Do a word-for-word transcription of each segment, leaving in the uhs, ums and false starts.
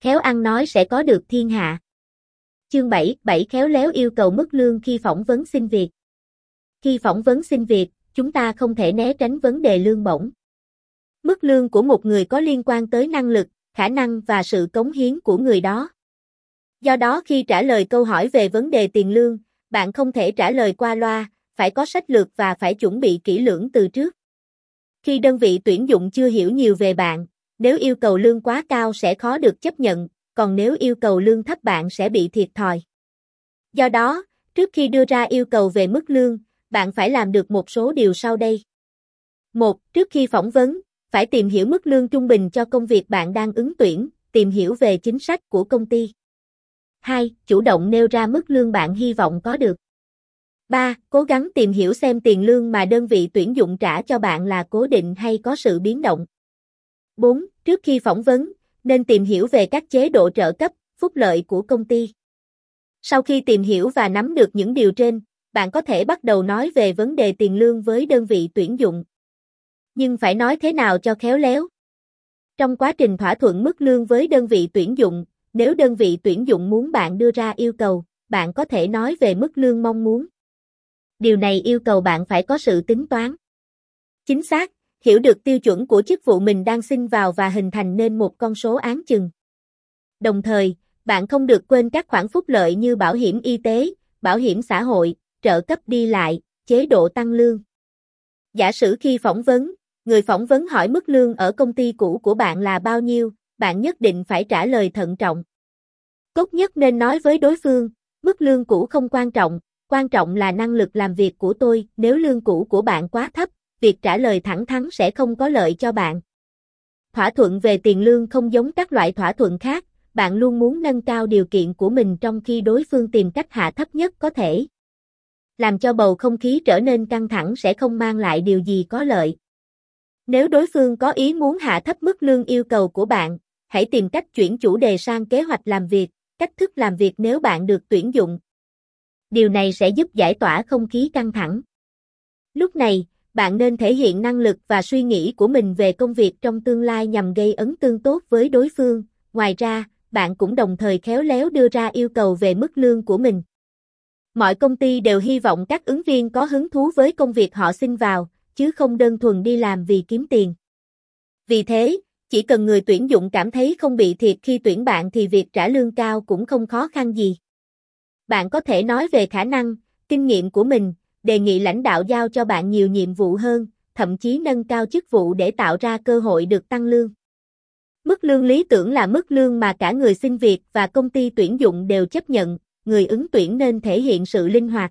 Khéo ăn nói sẽ có được thiên hạ. Chương bảy, bảy khéo léo yêu cầu mức lương khi phỏng vấn xin việc. Khi phỏng vấn xin việc, chúng ta không thể né tránh vấn đề lương bổng. Mức lương của một người có liên quan tới năng lực, khả năng và sự cống hiến của người đó. Do đó khi trả lời câu hỏi về vấn đề tiền lương, bạn không thể trả lời qua loa, phải có sách lược và phải chuẩn bị kỹ lưỡng từ trước. Khi đơn vị tuyển dụng chưa hiểu nhiều về bạn, nếu yêu cầu lương quá cao sẽ khó được chấp nhận, còn nếu yêu cầu lương thấp bạn sẽ bị thiệt thòi. Do đó, trước khi đưa ra yêu cầu về mức lương, bạn phải làm được một số điều sau đây. một. Trước khi phỏng vấn, phải tìm hiểu mức lương trung bình cho công việc bạn đang ứng tuyển, tìm hiểu về chính sách của công ty. hai. Chủ động nêu ra mức lương bạn hy vọng có được. ba. Cố gắng tìm hiểu xem tiền lương mà đơn vị tuyển dụng trả cho bạn là cố định hay có sự biến động. bốn. Trước khi phỏng vấn, nên tìm hiểu về các chế độ trợ cấp, phúc lợi của công ty. Sau khi tìm hiểu và nắm được những điều trên, bạn có thể bắt đầu nói về vấn đề tiền lương với đơn vị tuyển dụng. Nhưng phải nói thế nào cho khéo léo? Trong quá trình thỏa thuận mức lương với đơn vị tuyển dụng, nếu đơn vị tuyển dụng muốn bạn đưa ra yêu cầu, bạn có thể nói về mức lương mong muốn. Điều này yêu cầu bạn phải có sự tính toán chính xác, hiểu được tiêu chuẩn của chức vụ mình đang xin vào và hình thành nên một con số áng chừng. Đồng thời, bạn không được quên các khoản phúc lợi như bảo hiểm y tế, bảo hiểm xã hội, trợ cấp đi lại, chế độ tăng lương. Giả sử khi phỏng vấn, người phỏng vấn hỏi mức lương ở công ty cũ của bạn là bao nhiêu, bạn nhất định phải trả lời thận trọng. Tốt nhất nên nói với đối phương, mức lương cũ không quan trọng, quan trọng là năng lực làm việc của tôi, nếu lương cũ của bạn quá thấp, việc trả lời thẳng thắn sẽ không có lợi cho bạn. Thỏa thuận về tiền lương không giống các loại thỏa thuận khác, bạn luôn muốn nâng cao điều kiện của mình trong khi đối phương tìm cách hạ thấp nhất có thể. Làm cho bầu không khí trở nên căng thẳng sẽ không mang lại điều gì có lợi. Nếu đối phương có ý muốn hạ thấp mức lương yêu cầu của bạn, hãy tìm cách chuyển chủ đề sang kế hoạch làm việc, cách thức làm việc nếu bạn được tuyển dụng. Điều này sẽ giúp giải tỏa không khí căng thẳng. Lúc này, bạn nên thể hiện năng lực và suy nghĩ của mình về công việc trong tương lai nhằm gây ấn tượng tốt với đối phương. Ngoài ra, bạn cũng đồng thời khéo léo đưa ra yêu cầu về mức lương của mình. Mọi công ty đều hy vọng các ứng viên có hứng thú với công việc họ xin vào, chứ không đơn thuần đi làm vì kiếm tiền. Vì thế, chỉ cần người tuyển dụng cảm thấy không bị thiệt khi tuyển bạn thì việc trả lương cao cũng không khó khăn gì. Bạn có thể nói về khả năng, kinh nghiệm của mình, đề nghị lãnh đạo giao cho bạn nhiều nhiệm vụ hơn, thậm chí nâng cao chức vụ để tạo ra cơ hội được tăng lương. Mức lương lý tưởng là mức lương mà cả người xin việc và công ty tuyển dụng đều chấp nhận, người ứng tuyển nên thể hiện sự linh hoạt.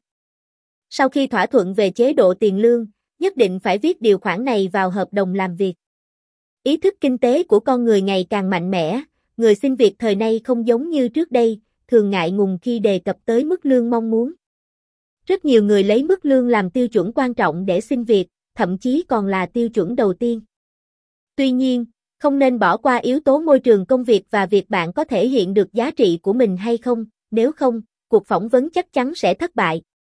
Sau khi thỏa thuận về chế độ tiền lương, nhất định phải viết điều khoản này vào hợp đồng làm việc. Ý thức kinh tế của con người ngày càng mạnh mẽ, người xin việc thời nay không giống như trước đây, thường ngại ngùng khi đề cập tới mức lương mong muốn. Rất nhiều người lấy mức lương làm tiêu chuẩn quan trọng để xin việc, thậm chí còn là tiêu chuẩn đầu tiên. Tuy nhiên, không nên bỏ qua yếu tố môi trường công việc và việc bạn có thể hiện được giá trị của mình hay không, nếu không, cuộc phỏng vấn chắc chắn sẽ thất bại.